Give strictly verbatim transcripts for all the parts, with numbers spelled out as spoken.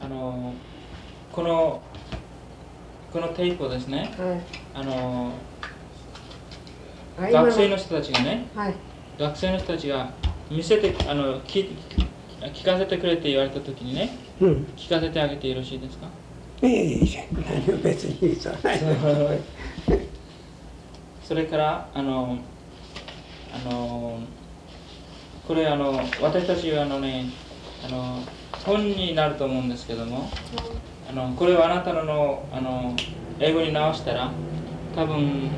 のこのこのテープをですね、 はい、 あのあ学生の人たちがね、 はい、 学生の人たちが見せてあの聞聞かせてくれって言われた時にね、 うん、 聞かせてあげてよろしいですか？ ええ、何も別にそうない。 それからあのあのこれあの私たちはあのねあの本になると思うんですけども、あのこれをあなたののあの英語に直したら多分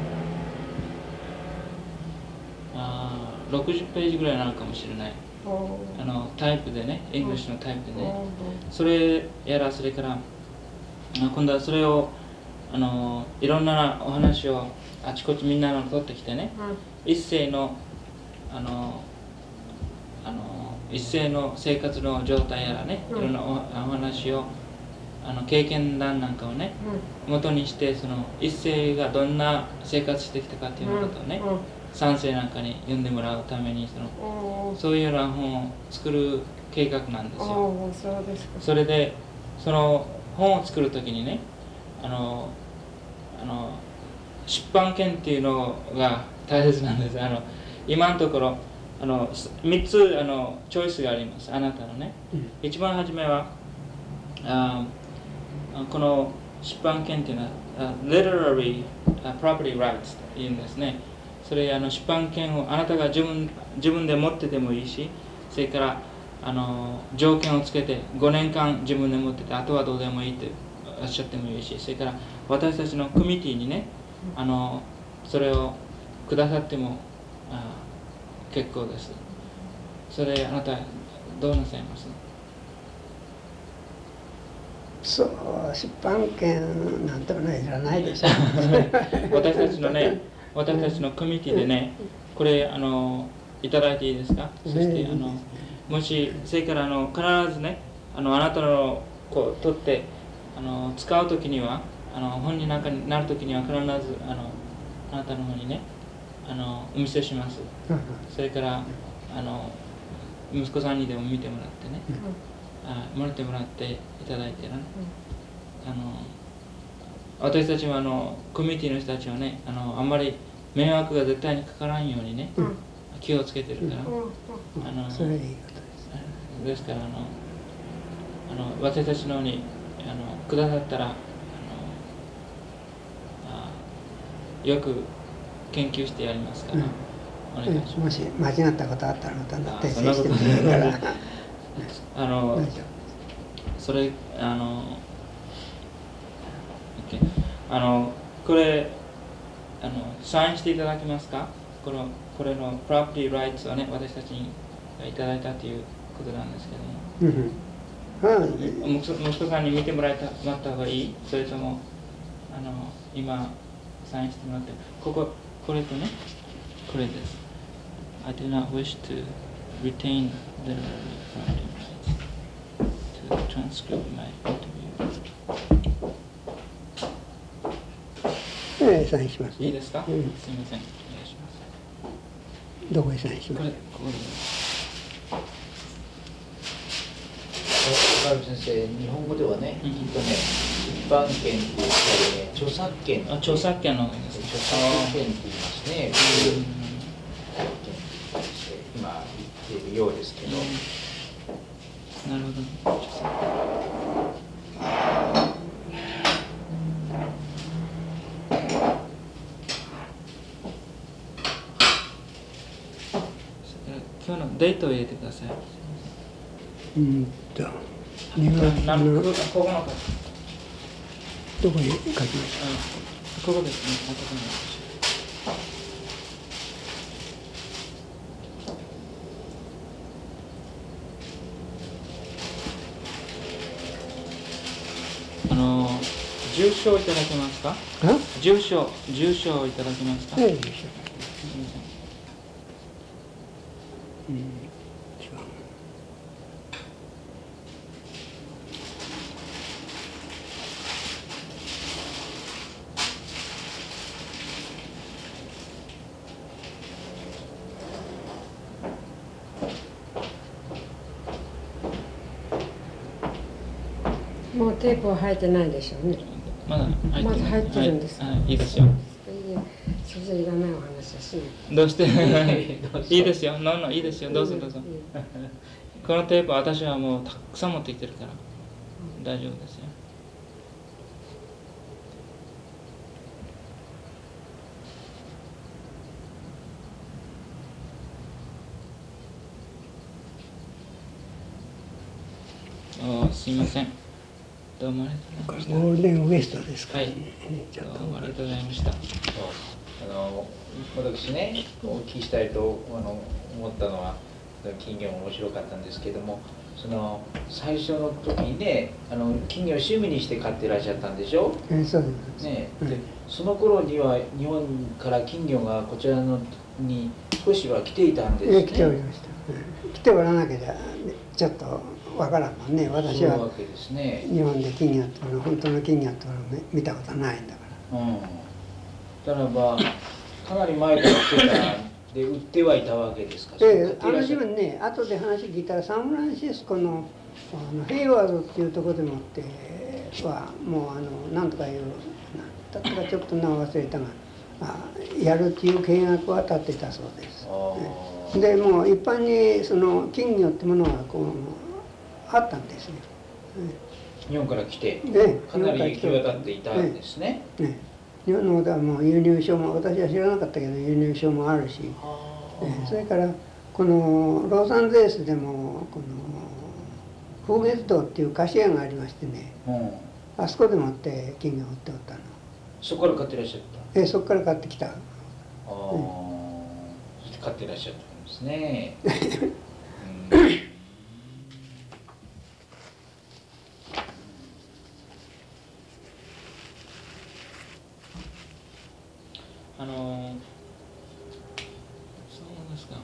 あろくじゅっページぐらいになるかもしれない。あのタイプでね、イングリッシュのタイプでね、それやらそれから今度はそれをあのいろんなお話をあちこちみんなの取ってきてね、一世のあのあの一世の生活の状態やらね、いろんなおお話をあの経験談なんかをね、元にしてその一世がどんな生活してきたかっていうことをね、三世なんかに読んでもらうためにそのそういうような本を作る計画なんですよ。 そうですか。 それでその本を作るときにね、あのあの出版権っていうのが大切なんです。あの今のところあのみっつあのチョイスがあります。あなたのね、うん、一番初めはあこの出版権っていうのは Literary Property Rights というんですね。それあの出版権をあなたが自分自分で持っててもいいし、それからあの条件をつけてごねんかん自分で持ってて、あとはどうでもいいとおっしゃってもいいし、それから私たちのコミュニティにね、あのそれをくださってもあ結構です。それあなたどうなさいます？ そう、出版権なんてもないじゃないでしょ私たちのね、私たちのコミュニティでね、これあのいただいていいですか？そしてあのもしそれからあの必ずね、あのあなたのこう取ってあの使うときにはあの本になんかになるときには必ずあのあなたの方にねあのお見せします。それからあの息子さんにでも見てもらってね、あもらってもらっていただいてね、あの私たちはあのコミュニティの人たちはね、あのあんまり迷惑が絶対にかからんようにね、うん、気をつけてるから、 うん、あのそれはいいことです。 ですからあのあの私たちの方にあのくださったらあのあよく研究してやりますから、うん、お願いします。 もし間違ったことあったらまた訂正してもいいからあのそれあのあのこれあのサインしていただけますか？このこれのプロパティライツをね、私たちにいただいたということなんですけども、うん、息子さんに見てもらえたもらった方がいい？それともあの今サインしてもらって、こここれとね、これです。I do not wish to retain the property rights to transcribe my interview. ええ、サインします、ね。 いいですか？うん、すみません。お願いします。 どこにサインします？ これ、ここです。 岡部先生、日本語ではね、きっとね、出版権って言ったりね、著作権。 あ、著作権の方です。 著作権って言いますね。今言っているようですけど。 なるほど。今日のデートを入れてください。 うんと、 にがつのここのどこに書きました？ ここですね。あの住所をいただけますか？住所、住所をいただけますか？ ええ、住所。うん、違う。 もうテープは入ってないでしょうね。 まだ入ってない。 まだ入ってるんですか。 はい、はい、いいですよ。 いや、それじゃいらないお話はしない。 どうしていいですよ。ののいいですよ。どうぞどうぞ。このテープは私はもうたくさん持ってきてるから大丈夫ですよ。あ、すみません。どうもありがとうございました。 ゴールデンウエストですかはい。 らね。ちょっとどうもありがとうございました。 あの私ね、お聞きしたいとあの思ったのは、金魚も面白かったんですけども、その最初の時にね、あの金魚を趣味にして飼ってらっしゃったんでしょ。 えーそうです。 ね、 うんでその頃には日本から金魚がこちらのに少しは来ていたんですね。 えー来ておりました。うん来ておらなきゃちょっちょっとわからんもんね。私はそういうわけですね。 日本で金魚っていうのは本当の金魚っていうのを見たことないんだから。 うん。ならばかなり前から来てたで売ってはいたわけですか。 ええ、あの自買っていらっしゃる分ね、後で話聞いたらサンフランシスコのあのヘイワードっていうところでもってはもうあのなんとかいうなんだったかちょっと名を忘れたがあやるっていう計画は立ってたそうです。 あでもう一般にその金魚ってものはこうあったんですよ。 日本から来てねかなり行き渡っていたんですね。 ね日本のことはもう輸入証も私は知らなかったけど輸入証もあるし、ねそれからこのロサンゼルスでもこの風月堂っていう菓子屋がありましてね、 うん、 あそこでもって金魚を売っておったの。 そこから買ってらっしゃった。 えそこから買ってきた。 ああ、そして買ってらっしゃったんですね。うんあのー、そうですか。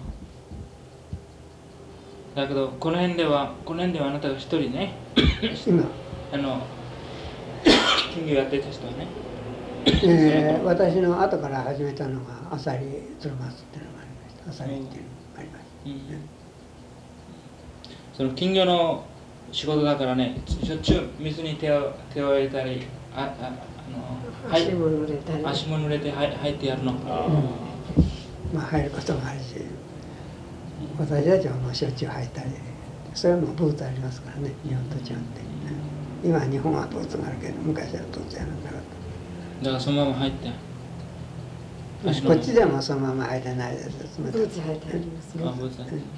だけどこの辺ではこの辺ではあなたが一人ね今、 あの金魚やってた人はね、 えー、私の後から始めたのがアサリ鶴松っていうのがありました。アサリっていうのがありました。 うん、その金魚の仕事だからね、しょっちゅう水に手を手を入れたり、あああの足も濡れたり。 足も濡れて入入ってやるの。 まあ入ることもあるし、私たちはもうしょっちゅう入ったり、それはもうブーツありますからね、日本と違って。今日本はブーツがあるけど、昔はブーツやらなかった。 だからそのまま入って足のこっちでもそのまま入れないです。 ブーツ履いてありますね。 あブーツだね。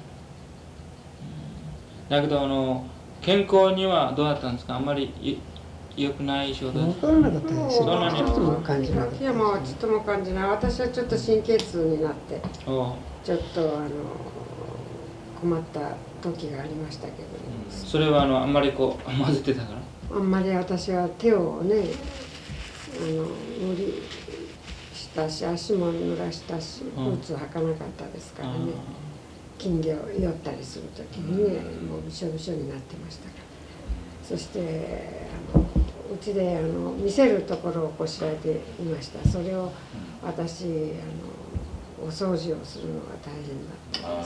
だけどあの健康にはどうだったんですか。あんまり良くない仕事ですか。 分からなかったですよ。 そんなにちょっとも感じなかったです。 いやもうちょっとも感じない。私はちょっと神経痛になっておう、 ちょっとあの困った時がありましたけど、 それはあのあんまりこう混ぜてたから。 あんまり私は手をねあの無理したし足も濡らしたしブーツ履かなかったですからね、金魚を寄ったりする時にねもうびしょびしょになってましたから。そしてあのうちであの見せるところをこしらえていました。それを私あのお掃除をするのが大変だったん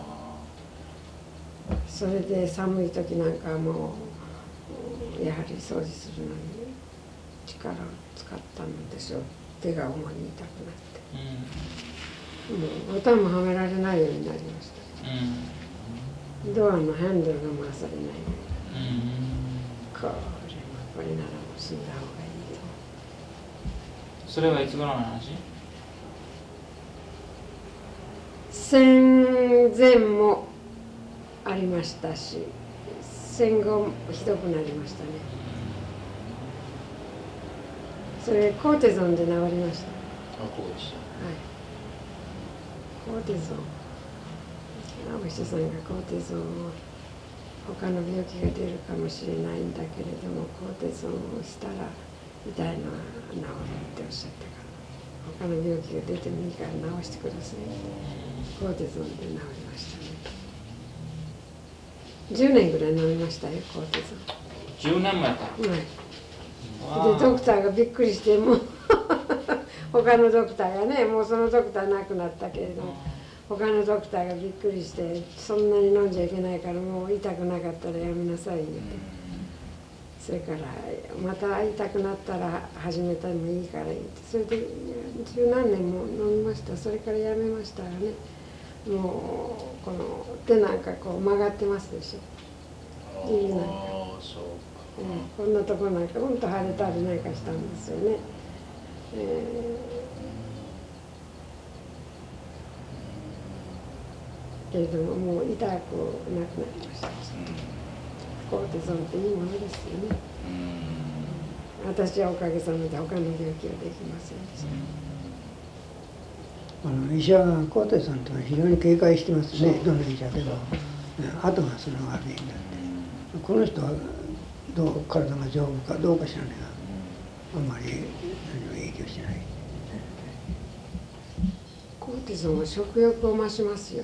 です。それで寒い時なんかもやはり掃除するのに力を使ったのでしょう。手が主に痛くなって、うん、もうボタンもはめられないようになりました、うん、ドアのハンドルが回されないように、うん、これもこれならもう死んだ方がいいと。 それはいつ頃の話。 戦前もありましたし戦後ひどくなりましたね。それコーテゾンで治りました。あ、 コーテゾン。はい。 コーテゾン。お医者さんがコーテゾンを他の病気が出るかもしれないんだけれどもコーテゾンをしたら痛いのは治るっておっしゃったから他の病気が出てもいいから治してくださいってコーテゾンで治りましたね。じゅうねんぐらい治りましたよコーテゾン。 じゅうねんもやった。 はい。でドクターがびっくりしても他のドクターがねもうそのドクター亡くなったけれども他のドクターがびっくりしてそんなに飲んじゃいけないからもう痛くなかったらやめなさい言ってそれからまた会いたくなったら始めてもいいからいいって、それで十何年も飲みました。それからやめましたがね、もうこの手なんかこう曲がってますでしょ、指なんか、えー、こんなとこなんかうんと腫れたりなんかしたんですよね、えー、けれどももう痛くなくなりました。コーティゾンっていいものですよね。私はおかげさまで他の病気はできませんでした。 あの医者はコーテさんというのは非常に警戒してますね、どの医者でも。後がその悪いんだって。この人はどう体が丈夫かどうか知らないが、あんまり何も影響しない。 コーティゾンは食欲を増しますよ。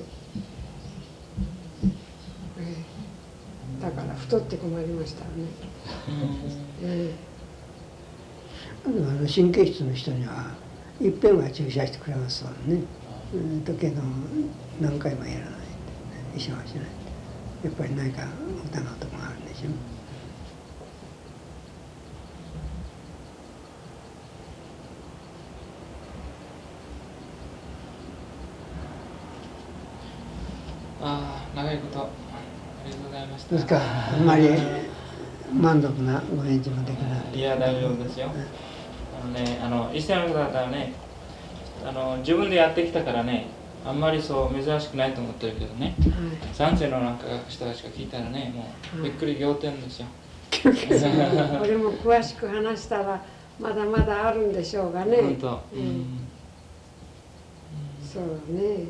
ええ、だから太って困りましたね。ええ、 あの神経質の人にはいっぺんは注射してくれますわね。うん、だけど何回もやらない、医者はしない。やっぱり何か疑うところがあるんでしょう。 ああ、長いことありがとうございました。 ですからあんまり満足なご返事もできない。 いや、大丈夫ですよ。あのね、あの一世の方だったらね、あの自分でやってきたからね、あんまりそう珍しくないと思ってるけどね、三世のなんか人たちが聞いたらね、もうびっくり仰天ですよ。 これも詳しく話したらまだまだあるんでしょうがね。 本当。うん。うん、 そうね。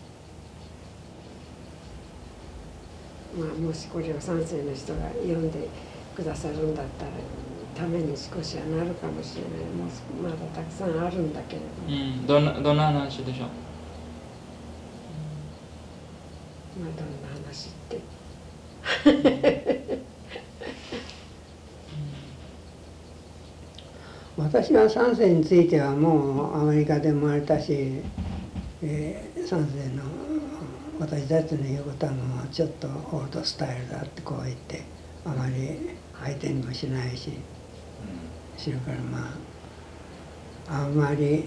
まあ、もしこれを三世の人が読んでくださるんだったらために少しはなるかもしれない。もうまだたくさんあるんだけれども、 うん、どんなどんな話でしょう。 まあどんな話って私は三世についてはもうアメリカで生まれたし、えー、三世の私たちの言うことはもうちょっとオールドスタイルだってこう言ってあまり相手にもしないし、それからまああんまり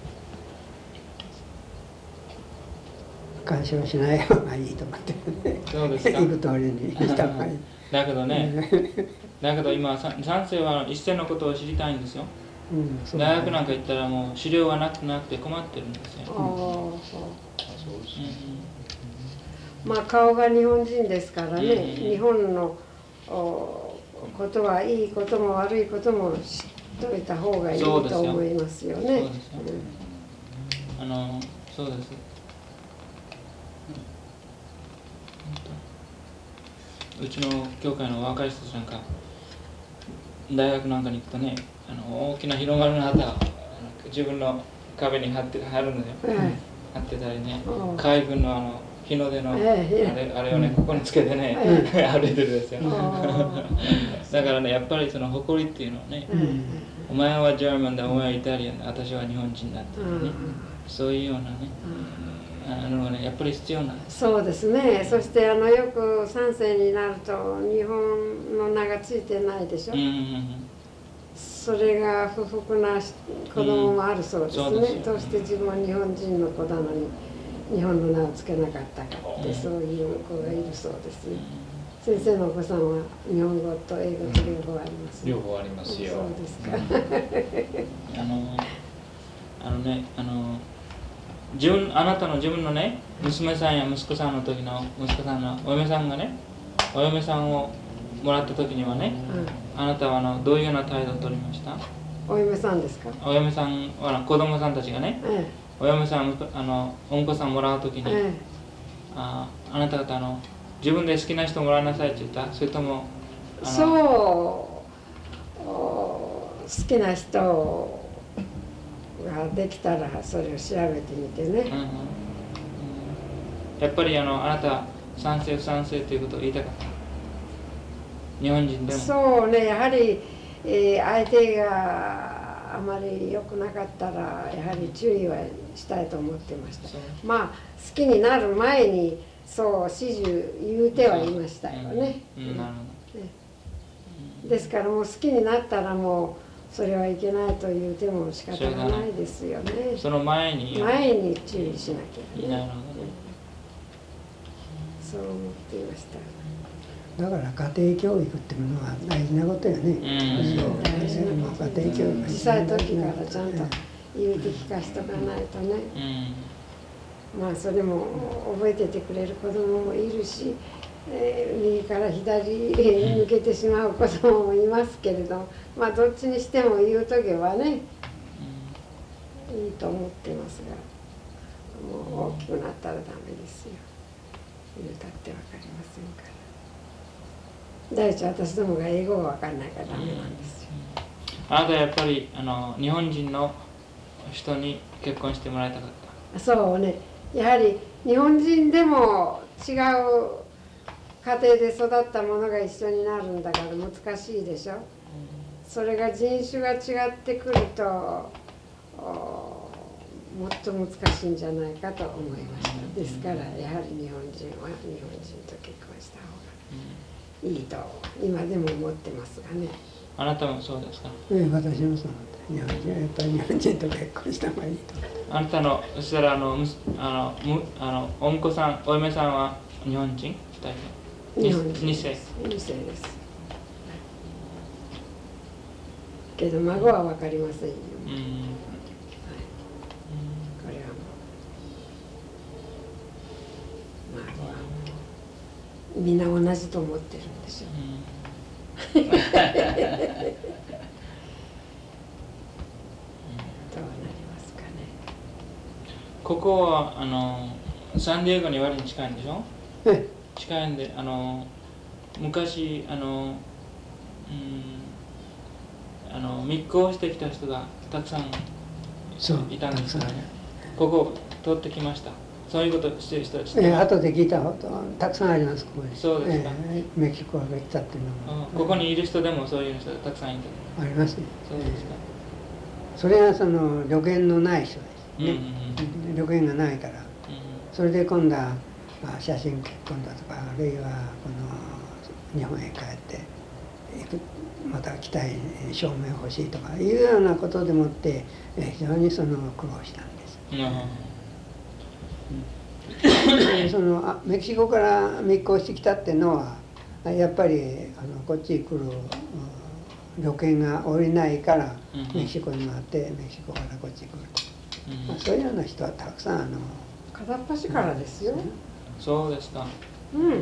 干渉しない方がいいと思ってそうですか。 言う通りにした方がいい。 だけどね、だけど今三世は一世のことを知りたいんですよ。うん、そうね、大学なんか行ったらもう資料がなくなくて困ってるんですよ。ああ、そうですね。 まあ顔が日本人ですからね、うん、日本のことはいいことも悪いことも知っといた方がいいと思いますよね。そうですよ。 うん、あのそうです。うちの教会の若い人たちなんか大学なんかに行くとね、あの大きな日の丸の旗を自分の壁に貼って貼るんですよ、うん、貼ってたりね、海軍のあの日の出のあれ、あれをね、ここにつけてね、歩いてるんですよ。だからね、やっぱりその誇りっていうのはね、お前はジャーマンだ、お前はイタリアンだ、私は日本人だっていうね、そういうようなね、あのね、やっぱり必要なんです。 そうですね。そしてあのよく三世になると日本の名がついてないでしょ。うんうんうん、それが不服な子供もあるそうですね。うん、どうして自分は日本人の子なのに日本の名をつけなかったかって、うん、そういう子がいるそうですね。うん、先生のお子さんは日本語と英語と両方あります、 ね。両方ありますよ。 そうですか。 あのあのねあの。自分あなたの自分のね娘さんや息子さんの時の息子さんのお嫁さんがねお嫁さんをもらった時にはね、うん、あなたはあのどういうような態度を取りました？ お嫁さんですか？ お嫁さんは子供さんたちがね、ええ、お嫁さんあのお婿さんもらう時に、ええ、ああなた方あの自分で好きな人もらいなさいって言った？それともそう好きな人ができたらそれを調べてみてね、うんうん、 やっぱりあのあなた賛成不賛成ということを言いたかった？日本人でもそうね、やはり、えー、相手があまり良くなかったらやはり注意はしたいと思ってました。まあ好きになる前にそう始終言うてはいましたよね。 うんうん、なるほど。 ですからもう好きになったらもうそれはいけないと言うても仕方がないですよね。 その前に前に注意しなきゃね。 なるほどね。 そう思っていました。 だから家庭教育っていうのは大事なことよね。 うんそう大事なこと家庭教育小さい時からちゃんと言うて聞かしとかないとね。 うん。 まあそれも覚えててくれる子供もいるし、えー右から左に抜けてしまう子供もいますけれど、まあどっちにしても言うとけばね、いいと思ってますが、もう大きくなったらダメですよ。言うたってわかりませんから。第一私どもが英語がわかんないからダメなんですよ。 あなたはやっぱりあの日本人の人に結婚してもらいたかった。 そうね、やはり日本人でも違う家庭で育ったものが一緒になるんだから難しいでしょ。それが人種が違ってくるともっと難しいんじゃないかと思いました。ですからやはり日本人は日本人と結婚した方がいいと今でも思ってますがね。 あなたもそうですか。 ええ、私もそうなんだ。日本人はやっぱり日本人と結婚した方がいいと思って。 あなたのそしたらあのむすあのむあのおんこさんお嫁さんは日本人ふたり日本人二世。 二世です。けど孫は分かりませんよ。 うん。 はい、これはもう孫はもうみんな同じと思ってるんでしょう。 うんどうなりますかね。 ここはあのサンディエゴに割に近いんでしょ。 え近いんであの昔あの、うん、あの密航してきた人がたくさんそういたんですよねたくさん。 ここ通ってきました。そういうことしてる人たち。 ええ、後で聞いたことたくさんありますここに。 そうですかええ、メキシコが来たっていうのも、 うんここにいる人でもそういう人がたくさんいた。 ありますね。 そうですか。 それはその旅券のない人ですうんうんね。旅券がないから、 うんそれで今度はまあ写真結婚だとか、あるいはこの日本へ帰って行く、また来たい証明欲しいとかいうようなことでもってえ非常にその苦労したんです。 うんうんでそのあメキシコから密航してきたっていうのはやっぱりあのこっちに来るうん旅券が下りないからうんメキシコに回ってメキシコからこっちに来る、 うんまあ、そういうような人はたくさんあの片っ端からですよ。 そうですか。 うん、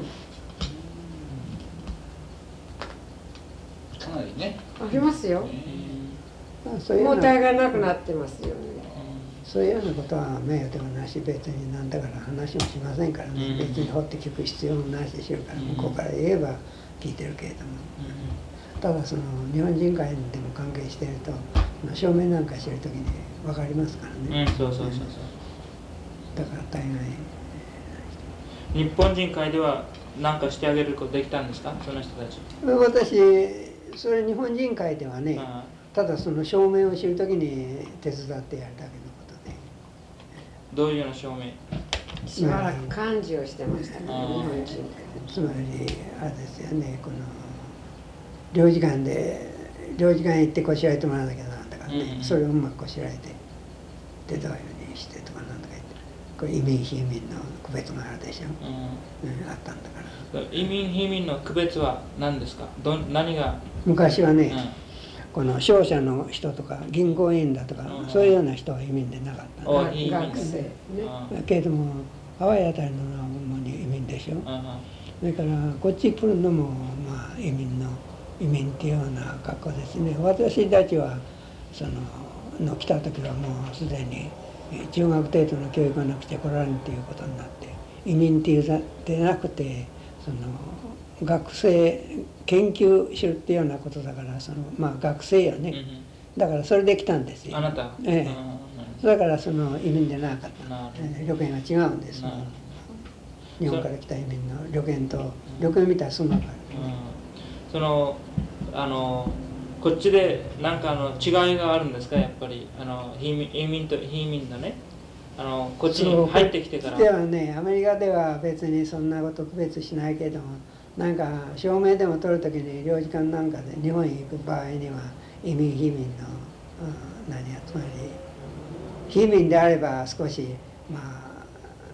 かなりね。 ありますよ。 うんまあそういうような包帯がなくなってますよね。 そういうようなことは名誉でもなし別になんだから話もしませんからね、 うん別に掘って聞く必要もなしでしょうから、 うん向こうから言えば聞いてるけれども、ただその日本人会でも関係していると証明なんかしてる時に分かりますからうん、 ね、 うん、そうそうそうそう。 だから大概日本人会では何かしてあげることできたんですか、その人たち。 私それ日本人会ではね、 あただその証明を知る時に手伝ってやるだけのことで、 どういうような証明。 しばらく幹事をしてましたね、日あー本人会。 つまりあれですよね、この領事館で領事館行ってこしらえてもらわなきゃなんだからね、 うんうんそれをうまくこしらえて出たようにしてとかなんとか言って、これ移民非移民の区別があるでしょ、 ううん、あったんだからん、移民非移民の区別は何ですか。ど何が。 昔はね、 うんこの商社の人とか銀行員だとか、 うんそういうような人は移民でなかったんだお移民学生ね。 あけれどもハワイあたりののは主に移民でしょ、 あそれからこっち来るのもまあ移民の移民っていうような格好ですね。私たちはそのの来た時はもうすでにえ中学程度の教育がなくて来られるっていうことになって、移民っていうでなくてその学生研究するっていうようなことだから、そのまあ学生よね、 うんうんだからそれで来たんですよ。 あなた。 ええうんだからその移民でなかった、 なるほどえー旅券が違うんです。 なるほど日本から来た移民の旅券と旅券みたいなそんなのがある。 うんそのあのこっちで何かあの違いがあるんですか、やっぱりあの移民移民と非移民のね、あのこっちに入ってきてから。 ではね、アメリカでは別にそんなこと区別しないけれども、 なんか証明でも取るときに領事館なんかで日本へ行く場合には移民避民の、うん、何やつまり避民であれば少しまあ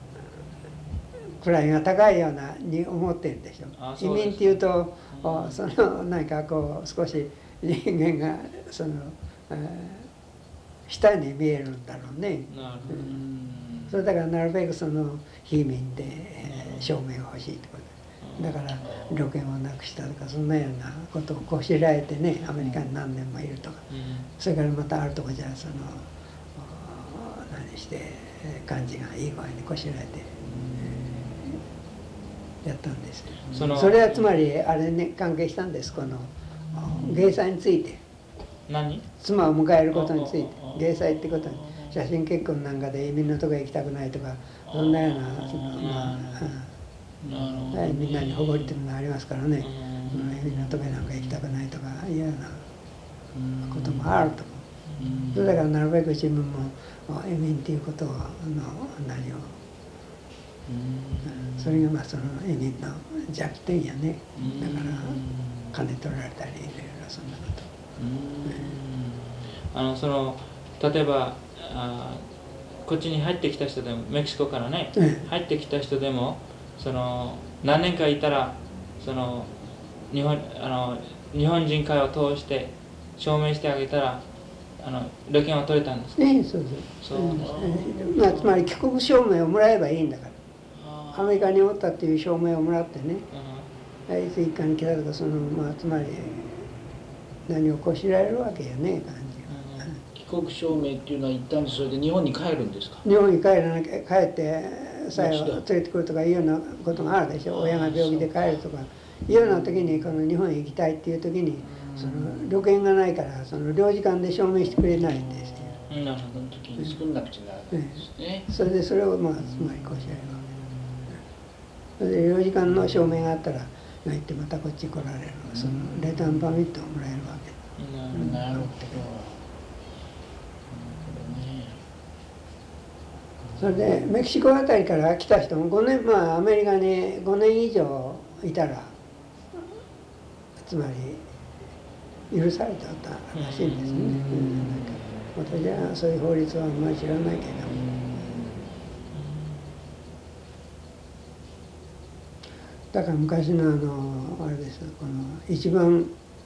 位が高いようなに思ってるでしょ。移民っていうと、うん、そのなんかこう少し人間がその、えー、下に見えるんだろうね。 なるほど、うん、 それだからなるべくその避民で、えー、証明が欲しいってこと。だから旅券をなくしたとかそんなようなことをこしらえてねアメリカに何年もいるとか、うん、それからまたあるとこじゃその何して感じがいい具合にこしらえて、うん、やったんです。そのそれはつまりあれね関係したんです。この芸祭について何妻を迎えることについて芸祭ってことに写真結婚なんかで移民のとこへ行きたくないとかそんなようなそのまあはい、みんなに誇りっていうのがありますからね、うん、移民のとこへなんか行きたくないとかいうようなこともあると思う。それだからなるべく自分も移民っていうことの何を、それがまあその移民の弱点やね。だから金取られたりいろいろそんなこと。 あのその例えばあこっちに入ってきた人でもメキシコからね、うん、入ってきた人でもその何年かいたらその日本あの日本人会を通して証明してあげたらあの旅券は取れたんですか？ ね、そうそう。そう、うん、まあつまり帰国証明をもらえばいいんだから。アメリカにおったっていう証明をもらってね。あいつ一家に来たとかそのまあつまり何をこしらえるわけやね感じが。 帰国証明っていうのは一旦それで日本に帰るんですか？ 日本に帰らなきゃ帰ってさえを連れてくるとかいうようなことがあるでしょ。親が病気で帰るとかいうような時にこの日本へ行きたいっていう時にその旅券がないからその領事館で証明してくれないんですよ。 なるほど。 時に作んなくちゃならないですね。 それでそれをまあつまりこしらえるわけです。それで領事館の証明があったら行ってまたこっち来られるそのレターンパミットをもらえるわけ。 なるほど。 それでメキシコあたりから来た人もごねんまあアメリカにごねん以上いたらつまり許されてたらしいんですね。うん、なんか私はそういう法律はあんまり知らないけど。だから昔のあのあれですこの一番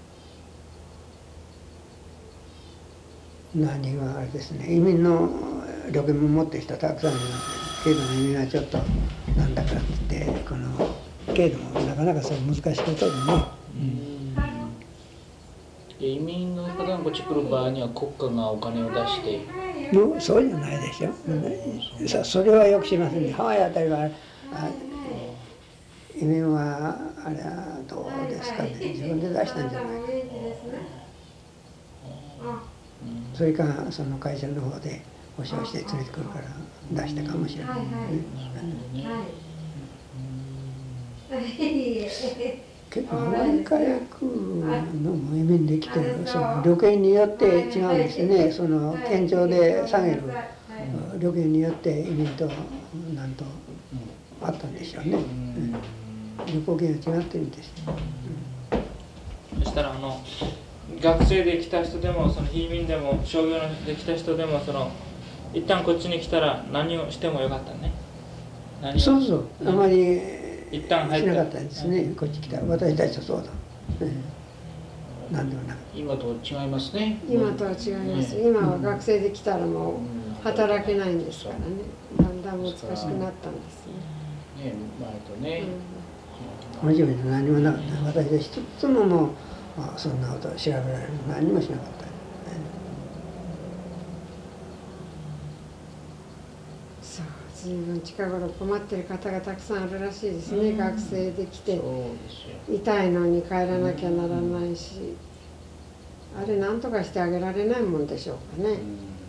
何があれですね移民の旅券も持ってる人たくさんいますけど移民はちょっとなんだかって言ってこのけどもなかなかそれ難しいことでね。 うん、移民の方がこっち来る場合には国家がお金を出してもうそうじゃないでしょ。そ, それはよく知りませんね。ハワイあたりはあ移民はあれはどうですかね自分で出したんじゃないか。それかその会社の方で保証して連れてくるから出したかもしれないね。結構アメリカへ来るのも移民できてるその旅券によって違うんですね。その県庁で下げる旅券によって移民となんとあったんでしょうね。うん、旅行券が違ってるんです。 うん、そしたらあの学生で来た人でもその移民でも商業で来た人でもその一旦こっちに来たら何をしてもよかったね。 何そうそうあまり一旦入ったしなかったんですね。こっち来た私たちはそうだ。うん、何でもなく今と違いますね。 今とは違います。今は学生で来たらもう働けないんですからね。だんだん難しくなったんですね。 ね前とね。 初めて何もなかった。私は一つももうそんなこと調べられる何もしなかった。 そう随分近頃困ってる方がたくさんあるらしいですね。うん、学生で来て痛いのに帰らなきゃならないし、うん、あれ何とかしてあげられないもんでしょうかね。うん、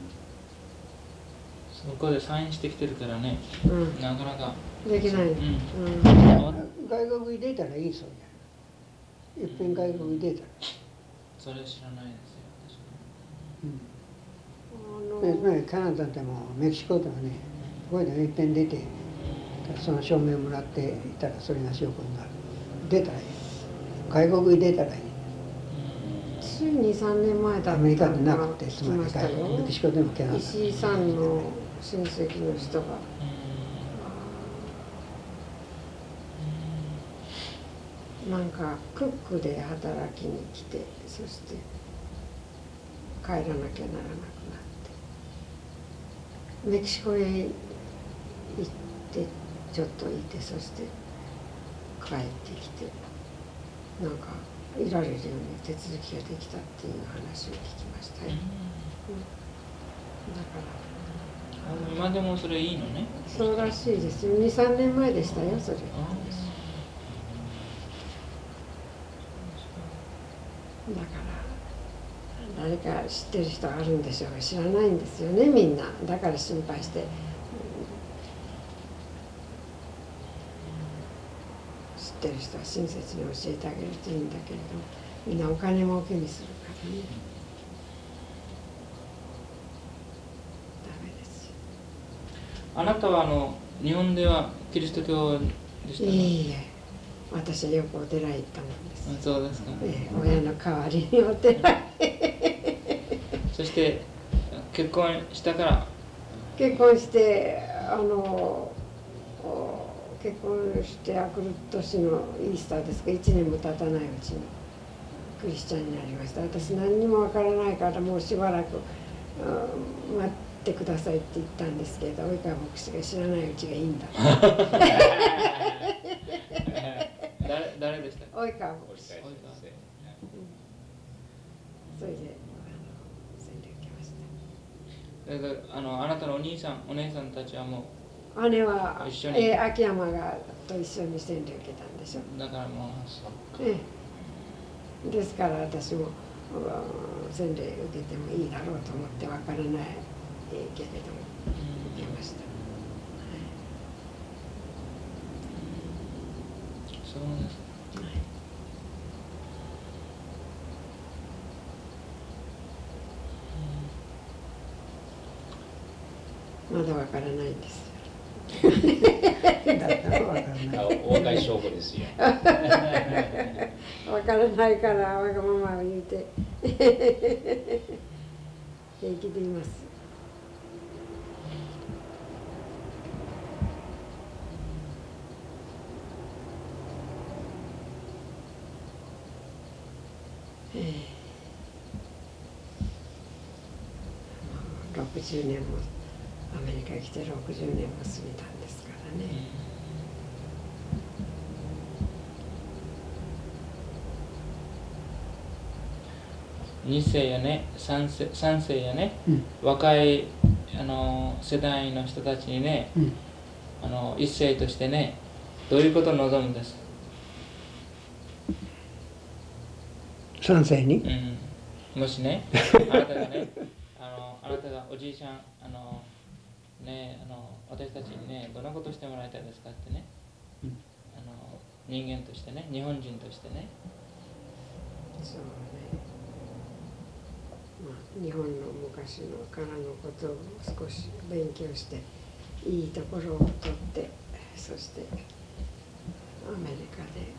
そこでサインしてきてるからね、うん、なかなかできない。うんうん、 外国に出たらいいそうじゃん。いっぺん外国に出たら。 それ知らないですよ私は。うん。つまりカナダでもメキシコでもね、ここでいっぺん出て、その証明をもらっていたらそれが証拠になる。 出たらいい。外国に出たらいい。 ついにさんねんまえだったアメリカでなくて、 聞きましたよ。 メキシコでも来なかった。 石井さんの親戚の人がなんかクックで働きに来て、そして帰らなきゃならなくなって、メキシコへ行ってちょっといて、そして帰ってきて、なんかいられるように手続きができたっていう話を聞きましたよ。うん、だから今でもそれいいのね。 そうらしいですよ。にさんねんまえでしたよ、それ。だから誰か知ってる人があるんでしょうが知らないんですよね、みんな。だから心配して、うん、知ってる人は親切に教えてあげるといいんだけれど、みんなお金儲けにするからね、ダメですよ。 あなたはあの日本ではキリスト教でしたか？ いいえ、私はよくお寺へ行ったもんです。 そうですか。 ええ、親の代わりにお寺へそして結婚したから。 結婚してあの結婚してあくる年のイースターですか、いちねんも経たないうちにクリスチャンになりました。私何にもわからないからもうしばらく、うん、待ってくださいって言ったんですけど、及川牧師が知らないうちがいいんだ誰誰でしたっけ？ 及川牧師。それで洗礼受けました。 だからあのあなたのお兄さんお姉さんたちはもう姉は一緒に、 えー、秋山がと一緒に洗礼受けたんでしょ。 だからもう、 ええ、ですから私も洗礼受けてもいいだろうと思ってわからないけれども受けました。 そうですか。 まだわからないんですよ。 だったらわからない。 お若い証拠ですよ。 わからないからわがままを言うて平気で言います。ろくじゅうねんもアメリカ来てろくじゅうねんも過ぎたんですからね。 に世やね、さん世、さん世やね、 うん、 若いあの世代の人たちにね、 うん、 あの一世としてね、どういうことを望むんです？ さん世に、 うん、もしね、あなたがね、あのあなたがおじいちゃん、あのね、あの私たちにね、どんなことをしてもらいたいですかってね、 うん、 あの人間としてね、日本人としてね。 そうね。まあ、日本の昔のからのことを少し勉強していいところを取って、そしてアメリカで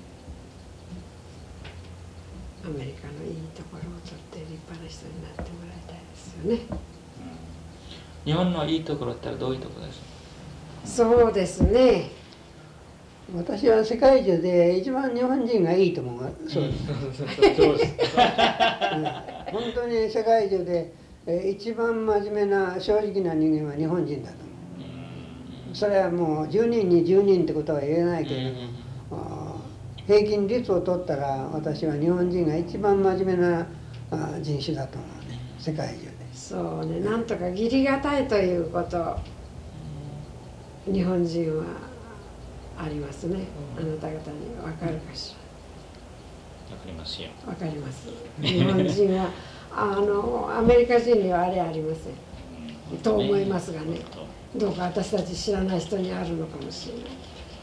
アメリカのいいところを取って立派な人になってもらいたいですよね。 日本のいいところってどういうところですか？ そうですね。 私は世界中で一番日本人がいいと思う。そうです。 そうです。 本当に世界中で一番真面目な正直な人間は日本人だと思う。それはもうじゅうにんにじゅうにんってことは言えないけれども、平均率を取ったら私は日本人が一番真面目な人種だと思うね、世界中で。そうね、 なんとか義理がたいということ日本人はありますね。あなた方に分かるかしわかりますよ。 ら。分かります。日本人はあのアメリカ人にはあれありません、うん、と思いますがね。どうか私たち知らない人にあるのかもしれない。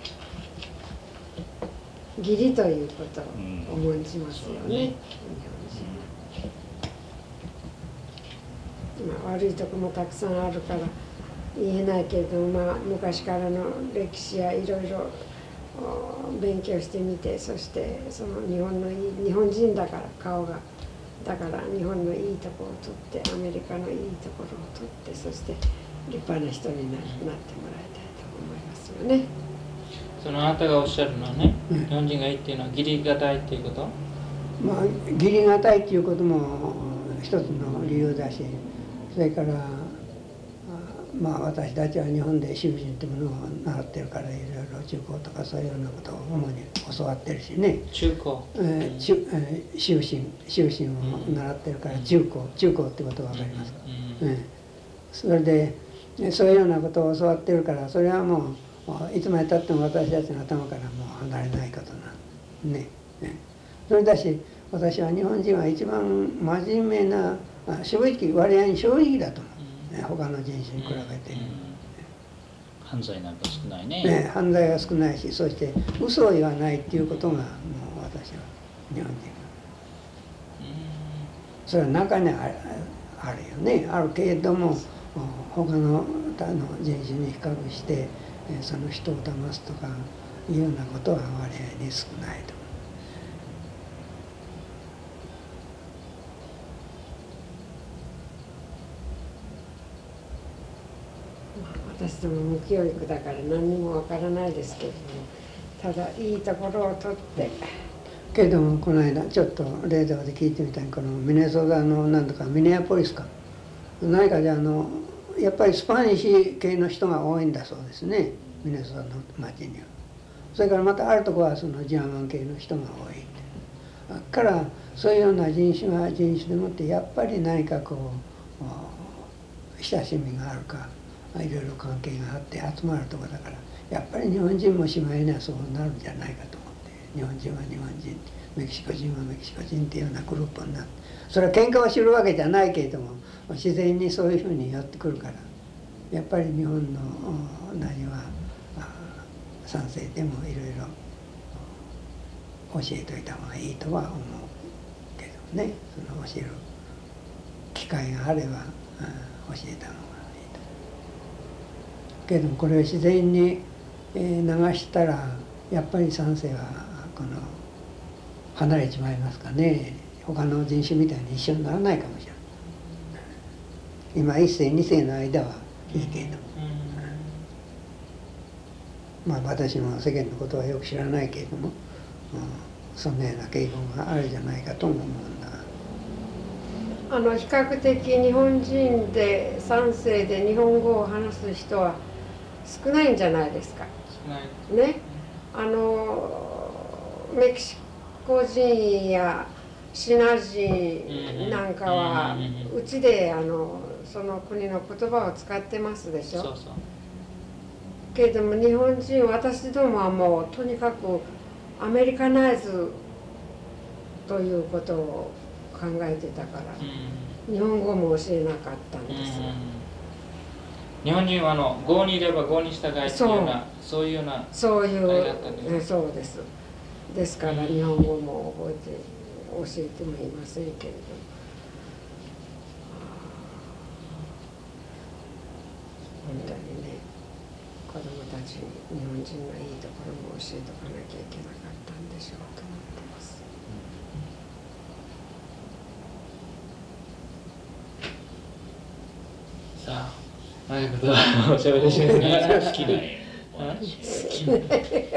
義理ということを重んじますよね、うん、日本人は。まあ、悪いとこもたくさんあるから言えないけれども、まあ、昔からの歴史やいろいろ勉強してみて、そしてその日本のいい日本人だから顔がだから日本のいいところを取ってアメリカのいいところを取ってそして立派な人にななってもらいたいと思いますよね。 そのあなたがおっしゃるのはね、 うん、 日本人がいいっていうのは義理がたいっていうこと？ まあ義理がたいっていうことも一つの理由だし、それからまあ私たちは日本で修身っていうものを習ってるからいろいろ中高とかそういうようなことを主に教わってるしね。 中高、 えー、中えー、修身修身を習ってるから中高中高ってことは分かりますか、うんうん、それでそういうようなことを教わってるから、それはもういつまでたっても私たちの頭からもう離れないことなんね。ね、それだし私は日本人は一番真面目な正直割合に正直だと思う。他の人種に比べて、うんうん、 犯罪なんか少ないね。 ね、犯罪が少ないし、そして嘘を言わないっていうことがもう私は日本人が、それは中にある、あるよね。あるけれども他の他の人種に比較してその人を騙すとかいうようなことは割合に少ないと。 私ども無教育だから何にもわからないですけれども、ただいいところを取ってけれどもこの間ちょっとレーダーで聞いてみたい、このミネソタのなんとかミネアポリスか何かであのやっぱりスパニッシュ系の人が多いんだそうですね、ミネソタの町には。それからまたあるところはそのジャーマン系の人が多いだからそういうような人種が人種でもってやっぱり何かこう親しみがあるかいろいろ関係があって集まるところだから、やっぱり日本人もしまいにはそうなるんじゃないかと思って、日本人は日本人、メキシコ人はメキシコ人っていうようなグループになって、それは喧嘩を知るわけじゃないけれども自然にそういうふうにやってくるから、やっぱり日本の何は賛成でもいろいろ教えといた方がいいとは思うけどね、その教える機会があれば教えた方がいいと。けれどもこれを自然に流したらやっぱり賛成はこの離れちまいますかね。他の人種みたいに一緒にならないかもしれない。今一世二世の間はいいけれども、まあ私も世間のことはよく知らないけれども、そんなような傾向があるじゃないかとも思うんだ。 あの比較的日本人で賛成で日本語を話す人は少ないんじゃないですか。 少ないね、あのメキシコ人やシナ人なんかはうちであのその国の言葉を使ってますでしょ。 そうそう。 けれども日本人、私どもはもうとにかくアメリカナイズということを考えてたから、うん、日本語も教えなかったんですよ。 日本人はあの郷にいれば郷に従いっていうようなそういうようなそういうそうです。ですから日本語も覚えて教えてもいませんけれど、本当にね、子供たちに日本人のいいところも教えとかなきゃいけなかったんでしょうと思ってます。 さあ、長いことはおしゃべりしますね。 好きな絵。 好きな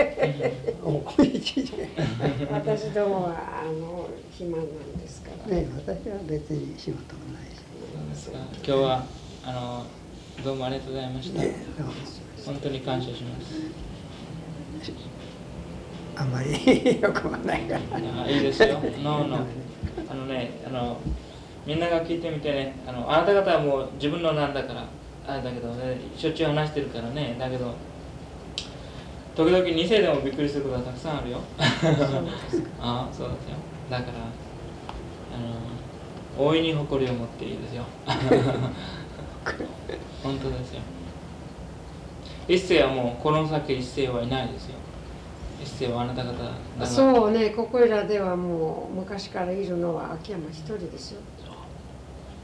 私どもはあの暇なんですからね。私は別に仕事もないし。 今日はあのどうもありがとうございました。 ね、 本当に感謝します。 あんまりよくはないから。 いいですよ。ノーノー。あのね、あのみんなが聞いてみてね、あのあなた方はもう自分のなんだからあれだけどね、しょっちゅう話してるからね、だけど時々に世でもびっくりすることがたくさんあるよ。ああ、そうですよ。だからあの大いに誇りを持っていいですよ。本当ですよ。一世はもうこの先一世はいないですよ。一世はあなた方だ。 そうね、ここいらではもう昔からいるのは秋山一人ですよ。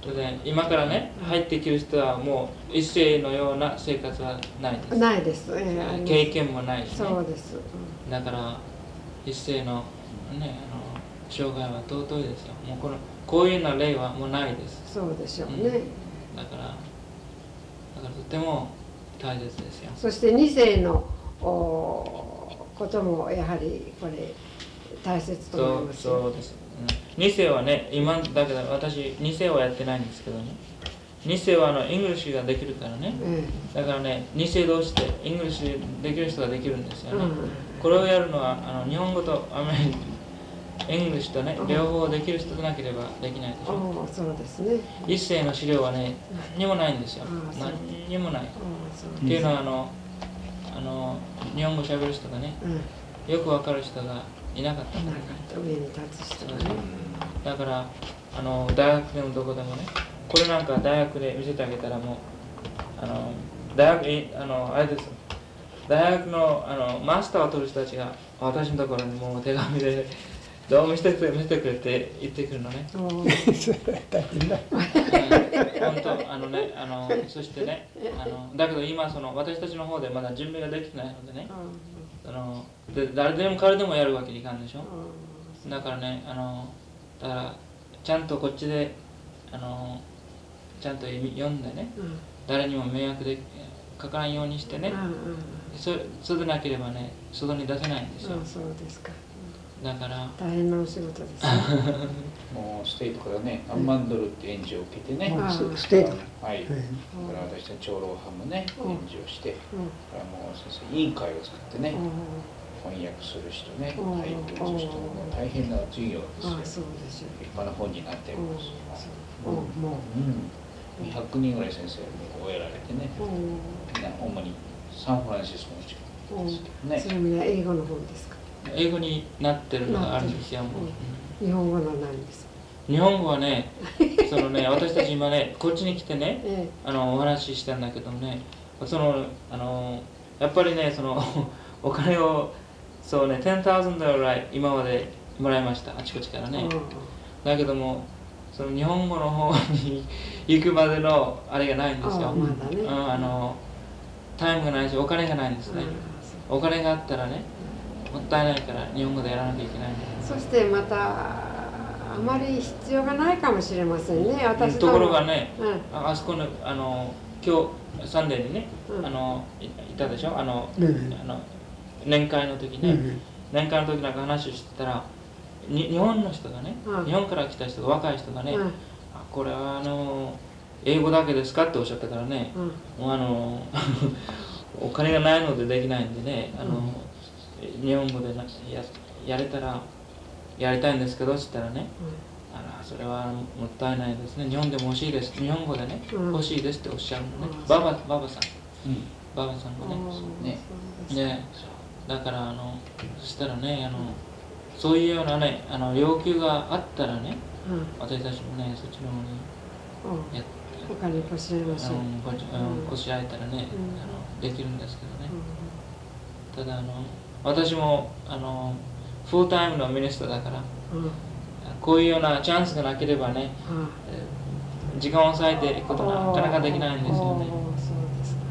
で今からね入ってくる人はもう一世のような生活はないです。 ないです、えーあります経験もないし、ね、 そうです、うんだから一世のねあの生涯は尊いですよ。もうこのこういうような例はもうないです。 そうでしょうね、 うんだからだからとても大切ですよ。 そして二世のおこともやはりこれ大切と思いますよ。 そうそうです、うん、に世はね今だけど私に世はやってないんですけどね、に世はあのイングリッシュができるからね、 えだからねに世同士でイングリッシュできる人ができるんですよね、 うんこれをやるのはあの日本語とアメリカイングリッシュとね両方できる人でなければできないでしえ、 ょ。 おーそうですね。 一世の資料はね何にもないんですよ。 ああそう何にもない。 おーそうっていうのはあのあの日本語しゃべる人がねうん、 よくわかる人がいなかったからなかった上に立つ人がね。 だからあの大学でもどこでもねこれなんか大学で見せてあげたらもうあの大学いあのあれです大学のあのマスターを取る人たちが私のところにもう手紙でどうも見せてくれ見せてくれって言ってくるのね。 おーそれは大変だ。 本当あのねあのそしてねあのだけど今その私たちの方でまだ準備ができてないのでねあので誰でも彼でもやるわけにいかんでしょ。だからねあのだからちゃんとこっちであのちゃんと読んでねうんうん誰にも迷惑でかからんようにしてねうんうんそそうでなければね外に出せないんですよ。 あそうですか。 だから大変なお仕事ですね。 もうステートからね何万ドルって援助を受けてね、 あスステートが。 はい、だはいから私たち長老派もねうん援助をして、だうんからもう先生委員会を作ってねお翻訳する人ねうん対応する人も大変な授業ーあですよ。 そうでしょう。 立派な本になっています。 おもうん、ひゃくにんぐらい先生をやられてね、 うおみんな主にサンフランシスコの近おくですけどね。 それも英語の本ですか。 英語になってるのがあるんですよ。もう日本語の何ですか。 日本語はねそのね私たち今ねこっちに来てねえあのお話ししたんだけどねそのあのやっぱりねそのお金をそうねじゅうまんドルぐらい今までもらいましたあちこちからえね。だけどもその日本語の方に行くまでのあれがないんですよ。 あまだねうんあのタイムがないしお金がないんですね。お金があったらねもったいないから日本語でやらなきゃいけないんだ。 そしてまたあまり必要がないかもしれませんね。私ところがね、 うんああそこのあの今日サンデーにね、 うんあのいいたでしょあの、 うんあの年会の時ね、 うん年会の時なんか話をしてたらに日本の人がね、 うん日本から来た人が若い人がね、 うんあこれはあの英語だけですかっておっしゃったからね、 うんもうあのお金がないのでできないんでねあの、日本語でなややれたらやりたいんですけどって言ったらね、あらそれはもったいないですね日本でも欲しいです日本語でね、 うん欲しいですっておっしゃるのねうんババババさんうんババさんがねねねだからあのそしたらねあのそういうようなねあの要求があったらねうん私たちもねそっちの方にうんやっお金こしらえましょう。 あのこちあのうんこしらえたらね、 うんあのできるんですけどね、 うただあの私もあのフルタイムのミニストだからんうんこういうようなチャンスがなければね、 あえー時間を割いていくことがなかなかできないんですよね。 おーそうですか。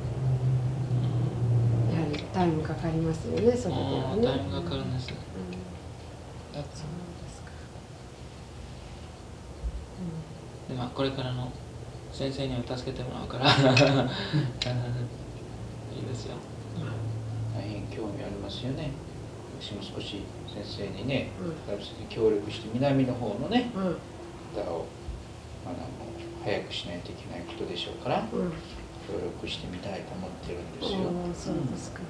やはりタイムかかりますよね、それではね。 うんタイムがかかるんです。 うんだそうですか。 でまあ、これからの先生には助けてもらうからいいですよ。 大変興味ありますよね。私も少し先生にね、 うラブスに協力して南の方のね、 うんうん歌をまだもう早くしないといけないことでしょうから、 うん。 協力してみたいと思ってるんですよ。 おーそうですか。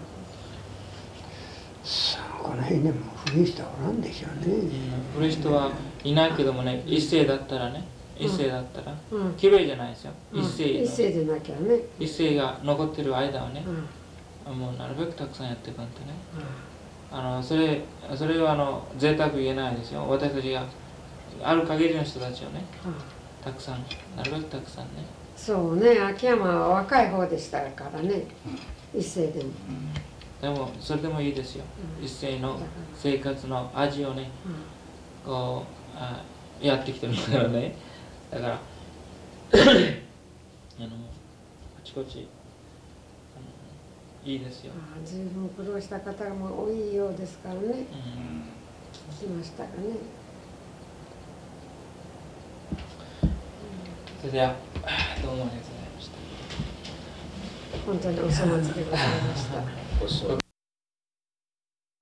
さあこの辺でも古い人はおらんでしょうね。 古い人はいないけどもね、一世だったらね、一世だったら、 うん。 綺麗じゃないですよ。 うん一世の一世でなきゃね。 一世が残ってる間はねう、ん。 もうなるべくたくさんやっていかんとね。 うあのそれそれはあの贅沢言えないですよ。私たちがある限りの人たちをね、 ん。 たくさん、なるべくたくさんね。 そうね、秋山は若い方でしたからね。一世でも。 でもそれでもいいですよ。 うん一世のだから生活の味をね、こうあやってきてるんだからね。だからあのあちこちあのいいですよ。 ああ、随分苦労した方も多いようですからね、 うん、 聞きましたがね。 それではどうもありがとうございました。 本当にお粗末でございました。 ごちそう